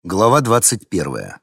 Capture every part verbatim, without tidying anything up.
Глава двадцать первая.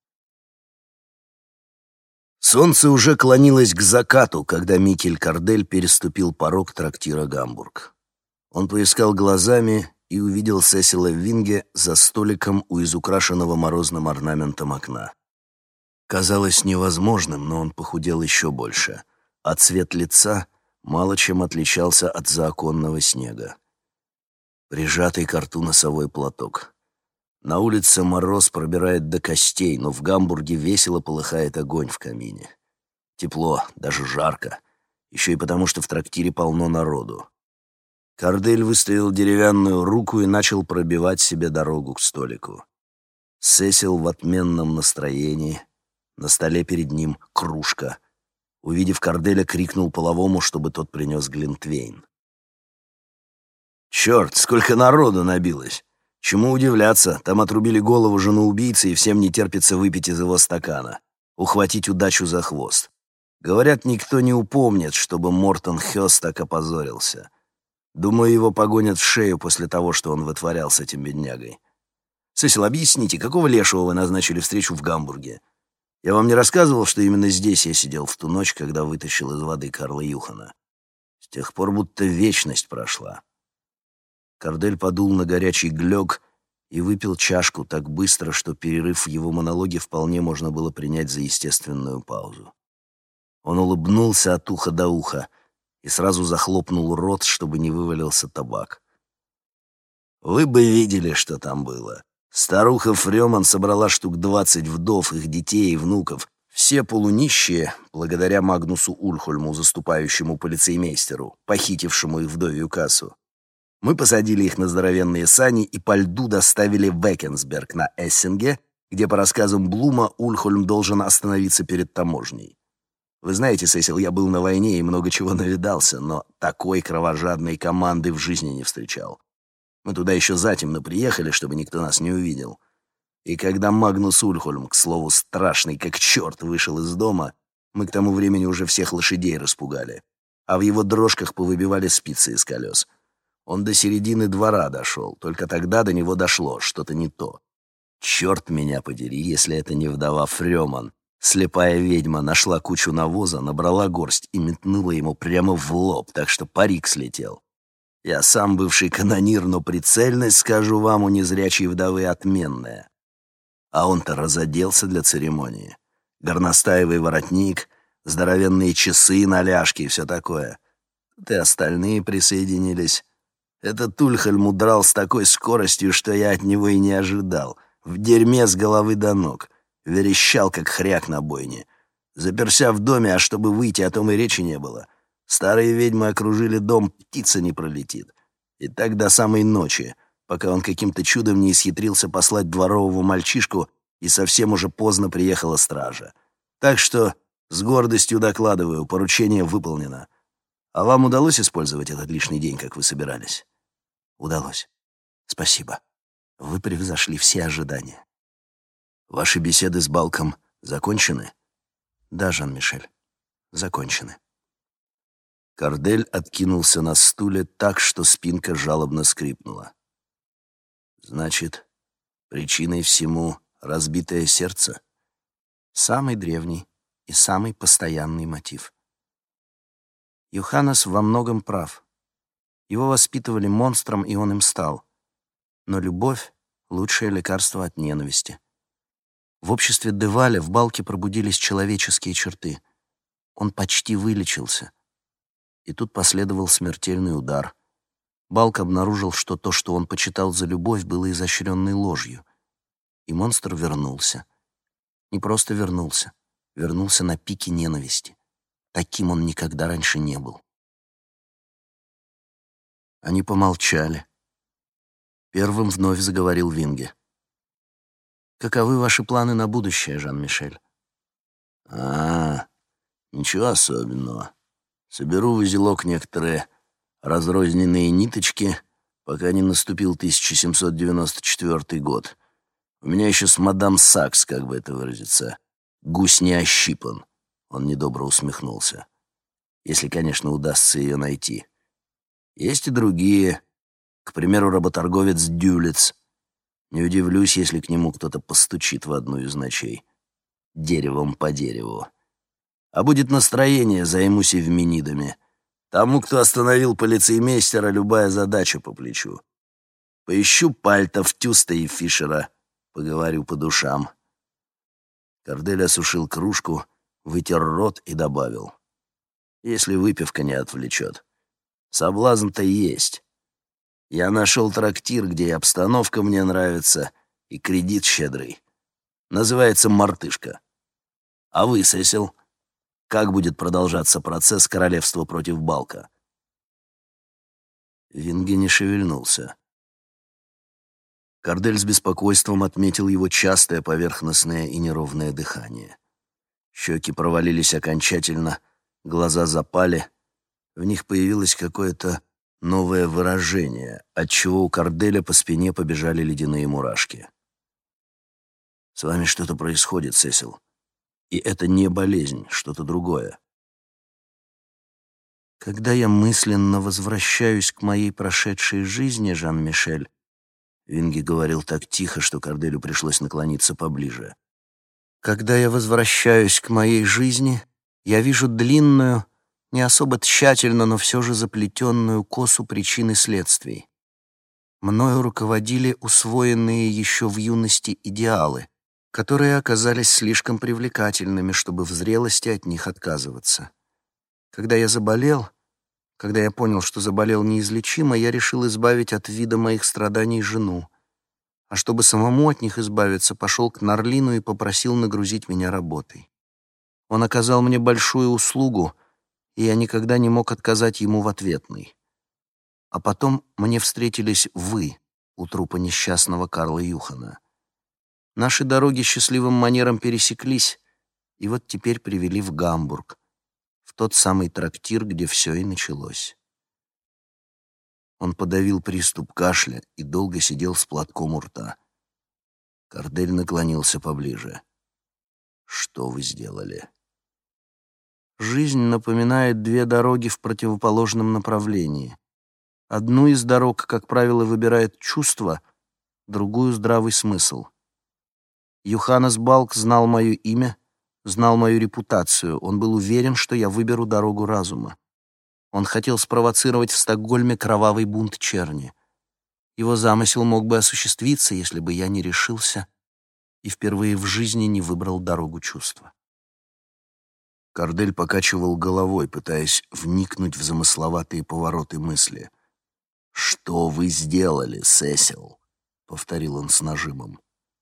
Солнце уже клонилось к закату, когда Микель Кардель переступил порог трактира «Гамбург». Он поискал глазами и увидел Сесила Винге за столиком у изукрашенного морозным орнаментом окна. Казалось невозможным, но он похудел еще больше, а цвет лица мало чем отличался от заоконного снега. Прижатый к рту носовой платок. На улице мороз пробирает до костей, но в Гамбурге весело полыхает огонь в камине. Тепло, даже жарко, еще и потому, что в трактире полно народу. Кардель выставил деревянную руку и начал пробивать себе дорогу к столику. Сесил в отменном настроении. На столе перед ним кружка. Увидев Карделя, крикнул половому, чтобы тот принес глинтвейн. «Черт, сколько народу набилось! Чему удивляться, там отрубили голову жену убийцы, и всем не терпится выпить из его стакана, ухватить удачу за хвост. Говорят, никто не упомнит, чтобы Мортон Хёс так опозорился. Думаю, его погонят в шею после того, что он вытворял с этим беднягой. Сесил, объясните, какого лешего вы назначили встречу в Гамбурге? Я вам не рассказывал, что именно здесь я сидел в ту ночь, когда вытащил из воды Карла Юхана? С тех пор будто вечность прошла». Кардель подул на горячий глёг и выпил чашку так быстро, что перерыв в его монологе вполне можно было принять за естественную паузу. Он улыбнулся от уха до уха и сразу захлопнул рот, чтобы не вывалился табак. «Вы бы видели, что там было. Старуха Фрёман собрала штук двадцать вдов, их детей и внуков, все полунищие, благодаря Магнусу Ульхольму, заступающему полицеймейстеру, похитившему их вдовью кассу. Мы посадили их на здоровенные сани и по льду доставили в Эккенсберг на Эссинге, где, по рассказам Блума, Ульхольм должен остановиться перед таможней. Вы знаете, Сесил, я был на войне и много чего навидался, но такой кровожадной команды в жизни не встречал. Мы туда еще затемно приехали, чтобы никто нас не увидел. И когда Магнус Ульхольм, к слову, страшный как черт, вышел из дома, мы к тому времени уже всех лошадей распугали, а в его дрожках повыбивали спицы из колес. Он до середины двора дошел, только тогда до него дошло, что-то не то. Черт меня подери, если это не вдова Фрёман. Слепая ведьма нашла кучу навоза, набрала горсть и метнула ему прямо в лоб, так что парик слетел. Я сам бывший канонир, но прицельность, скажу вам, у незрячей вдовы отменная. А он-то разоделся для церемонии. Горностаевый воротник, здоровенные часы на ляжке и все такое. Тут и остальные присоединились. Этот Ульхольм удрал с такой скоростью, что я от него и не ожидал. В дерьме с головы до ног. Верещал, как хряк на бойне. Заперся в доме, а чтобы выйти, о том и речи не было. Старые ведьмы окружили дом, птица не пролетит. И так до самой ночи, пока он каким-то чудом не исхитрился послать дворового мальчишку, и совсем уже поздно приехала стража. Так что с гордостью докладываю, поручение выполнено. А вам удалось использовать этот лишний день, как вы собирались? Удалось. Спасибо. Вы превзошли все ожидания. Ваши беседы с Балком закончены? Да, Жан-Мишель, закончены. Кардель откинулся на стуле так, что спинка жалобно скрипнула. Значит, причиной всему разбитое сердце? Самый древний и самый постоянный мотив. Йоханнес во многом прав. Его воспитывали монстром, и он им стал. Но любовь — лучшее лекарство от ненависти. В обществе Деваля в Балке пробудились человеческие черты. Он почти вылечился. И тут последовал смертельный удар. Балк обнаружил, что то, что он почитал за любовь, было изощренной ложью. И монстр вернулся. Не просто вернулся. Вернулся на пике ненависти. Таким он никогда раньше не был. Они помолчали. Первым вновь заговорил Винге. «Каковы ваши планы на будущее, Жан-Мишель?» «А, ничего особенного. Соберу в узелок некоторые разрозненные ниточки, пока не наступил тысяча семьсот девяносто четвёртый год. У меня еще с мадам Сакс, как бы это выразиться, гусь не ощипан». Он недобро усмехнулся. «Если, конечно, удастся ее найти. Есть и другие. К примеру, работорговец Дюлец. Не удивлюсь, если к нему кто-то постучит в одну из ночей. Деревом по дереву. А будет настроение, займусь эвменидами. Тому, кто остановил полицеймейстера, любая задача по плечу. Поищу Пальтов, Тюста и Фишера. Поговорю по душам. Кордель осушил кружку, вытер рот и добавил. Если выпивка не отвлечет. Соблазн-то есть. Я нашел трактир, где и обстановка мне нравится, и кредит щедрый. Называется «Мартышка». А вы, Сесил, как будет продолжаться процесс королевства против Балка? Винги не шевельнулся. Кордель с беспокойством отметил его частое поверхностное и неровное дыхание. Щеки провалились окончательно, глаза запали. В них появилось какое-то новое выражение, отчего у Корделя по спине побежали ледяные мурашки. «С вами что-то происходит, Сесил. И это не болезнь, что-то другое». «Когда я мысленно возвращаюсь к моей прошедшей жизни, Жан-Мишель», Винги говорил так тихо, что Корделю пришлось наклониться поближе. «Когда я возвращаюсь к моей жизни, я вижу длинную, не особо тщательно, но все же заплетенную косу причин и следствий. Мною руководили усвоенные еще в юности идеалы, которые оказались слишком привлекательными, чтобы в зрелости от них отказываться. Когда я заболел, когда я понял, что заболел неизлечимо, я решил избавить от вида моих страданий жену, а чтобы самому от них избавиться, пошел к Нарлину и попросил нагрузить меня работой. Он оказал мне большую услугу, и я никогда не мог отказать ему в ответной. А потом мне встретились вы у трупа несчастного Карла Юхана. Наши дороги счастливым манером пересеклись, и вот теперь привели в Гамбург, в тот самый трактир, где все и началось». Он подавил приступ кашля и долго сидел с платком у рта. Кордель наклонился поближе. «Что вы сделали?» «Жизнь напоминает две дороги в противоположном направлении. Одну из дорог, как правило, выбирает чувство, другую — здравый смысл. Йоханнес Балк знал мое имя, знал мою репутацию. Он был уверен, что я выберу дорогу разума. Он хотел спровоцировать в Стокгольме кровавый бунт черни. Его замысел мог бы осуществиться, если бы я не решился и впервые в жизни не выбрал дорогу чувства». Кордель покачивал головой, пытаясь вникнуть в замысловатые повороты мысли. «Что вы сделали, Сесил?» — повторил он с нажимом.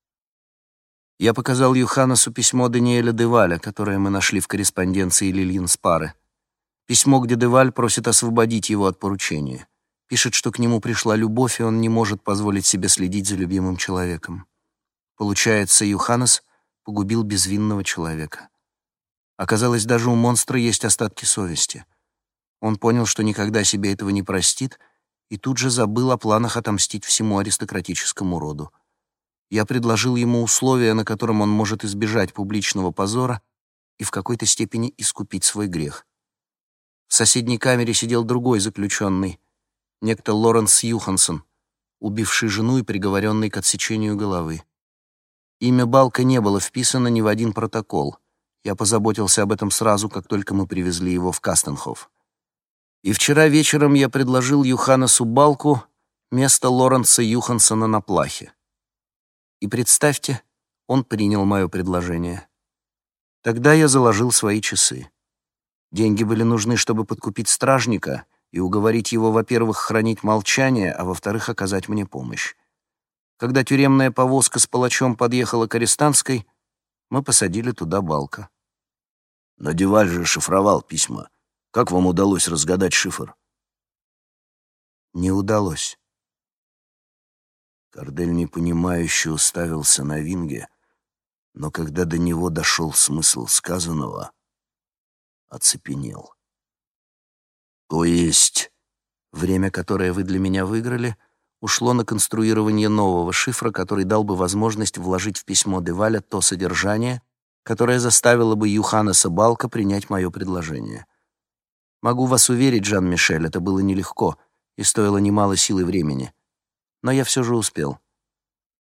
Я показал Йоханнесу письмо Даниэля Деваля, которое мы нашли в корреспонденции Лильин Спары. Письмо, где Деваль просит освободить его от поручения. Пишет, что к нему пришла любовь, и он не может позволить себе следить за любимым человеком. Получается, Йоханнес погубил безвинного человека. Оказалось, даже у монстра есть остатки совести. Он понял, что никогда себе этого не простит, и тут же забыл о планах отомстить всему аристократическому роду. Я предложил ему условия, на котором он может избежать публичного позора и в какой-то степени искупить свой грех. В соседней камере сидел другой заключенный, некто Лоренс Юхансон, убивший жену и приговоренный к отсечению головы. Имя Балка не было вписано ни в один протокол. Я позаботился об этом сразу, как только мы привезли его в Кастенхоф. И вчера вечером я предложил Йоханнесу Балку место Лоренса Юхансона на плахе. И представьте, он принял мое предложение. Тогда я заложил свои часы. Деньги были нужны, чтобы подкупить стражника и уговорить его, во-первых, хранить молчание, а во-вторых, оказать мне помощь. Когда тюремная повозка с палачом подъехала к Арестантской, мы посадили туда Балка. «Но Деваль же шифровал письма. Как вам удалось разгадать шифр?» «Не удалось». Кордель непонимающе уставился на Винге, но когда до него дошел смысл сказанного, оцепенел. «То есть время, которое вы для меня выиграли, ушло на конструирование нового шифра, который дал бы возможность вложить в письмо Деваля то содержание, которое заставило бы Йоханнеса Балка принять мое предложение. Могу вас уверить, Жан-Мишель, это было нелегко и стоило немало сил и времени. Но я все же успел.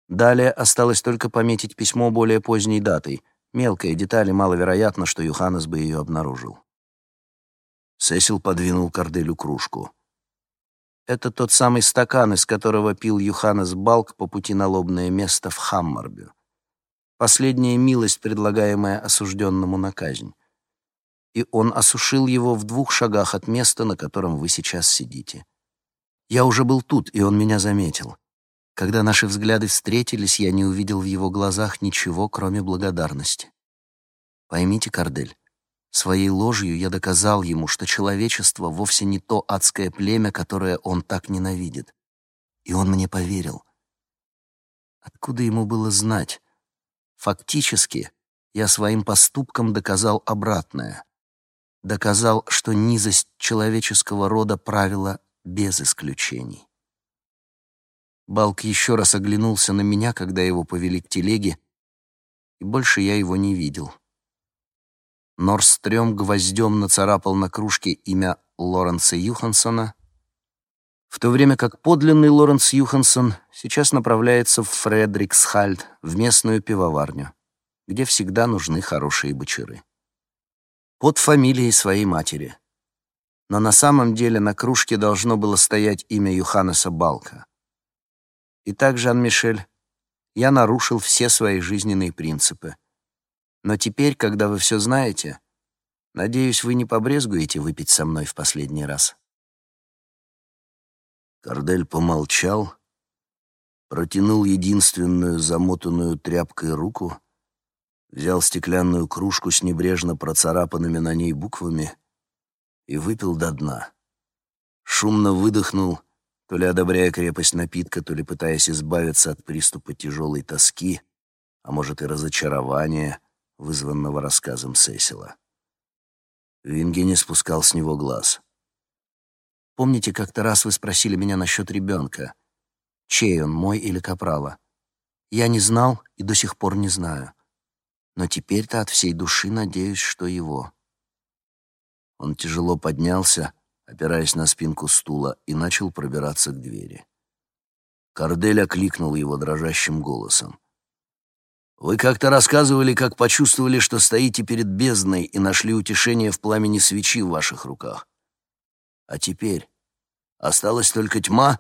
Далее осталось только пометить письмо более поздней датой. Мелкая деталь, и маловероятно, что Юханес бы ее обнаружил. Сесил подвинул Корделю кружку. Это тот самый стакан, из которого пил Юханес Балк по пути на лобное место в Хаммарбю. Последняя милость, предлагаемая осужденному на казнь. И он осушил его в двух шагах от места, на котором вы сейчас сидите. Я уже был тут, и он меня заметил. Когда наши взгляды встретились, я не увидел в его глазах ничего, кроме благодарности. Поймите, Кордель, своей ложью я доказал ему, что человечество вовсе не то адское племя, которое он так ненавидит. И он мне поверил. Откуда ему было знать? Фактически, я своим поступком доказал обратное. Доказал, что низость человеческого рода правила без исключений. Балк еще раз оглянулся на меня, когда его повели к телеге, и больше я его не видел. Норстрём гвоздем нацарапал на кружке имя Лоренса Юхансона, в то время как подлинный Лоренс Юхансон сейчас направляется в Фредриксхальд, в местную пивоварню, где всегда нужны хорошие бочары. Под фамилией своей матери. Но на самом деле на кружке должно было стоять имя Юханеса Балка. Итак, Жан-Мишель, я нарушил все свои жизненные принципы. Но теперь, когда вы все знаете, надеюсь, вы не побрезгуете выпить со мной в последний раз. Кордель помолчал, протянул единственную замотанную тряпкой руку, взял стеклянную кружку с небрежно процарапанными на ней буквами и выпил до дна. Шумно выдохнул, то ли одобряя крепость напитка, то ли пытаясь избавиться от приступа тяжелой тоски, а может и разочарования, вызванного рассказом Сесила. Винге не спускал с него глаз. Помните, как-то раз вы спросили меня насчет ребенка? Чей он, мой или Капрала? Я не знал и до сих пор не знаю. Но теперь-то от всей души надеюсь, что его. Он тяжело поднялся, опираясь на спинку стула, и начал пробираться к двери. Кордель окликнул его дрожащим голосом. «Вы как-то рассказывали, как почувствовали, что стоите перед бездной и нашли утешение в пламени свечи в ваших руках. А теперь осталась только тьма?»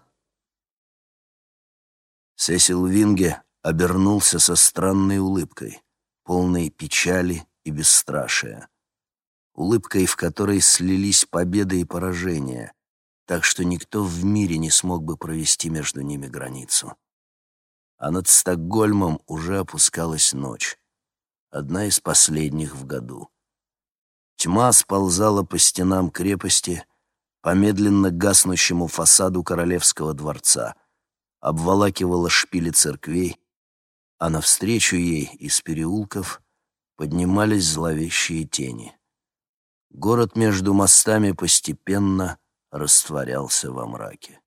Сесил Винге обернулся со странной улыбкой, полной печали и бесстрашия. Улыбкой, в которой слились победа и поражение, так что никто в мире не смог бы провести между ними границу. А над Стокгольмом уже опускалась ночь, одна из последних в году. Тьма сползала по стенам крепости, по медленно гаснущему фасаду королевского дворца, обволакивала шпили церквей, а навстречу ей из переулков поднимались зловещие тени. Город между мостами постепенно растворялся во мраке.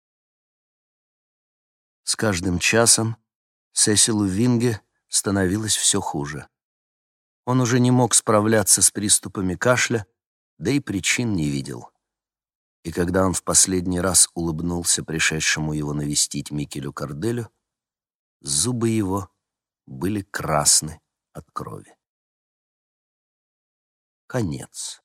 С каждым часом Сесилу Винге становилось все хуже. Он уже не мог справляться с приступами кашля, да и причин не видел. И когда он в последний раз улыбнулся пришедшему его навестить Микелю Корделю, зубы его были красны от крови. Конец.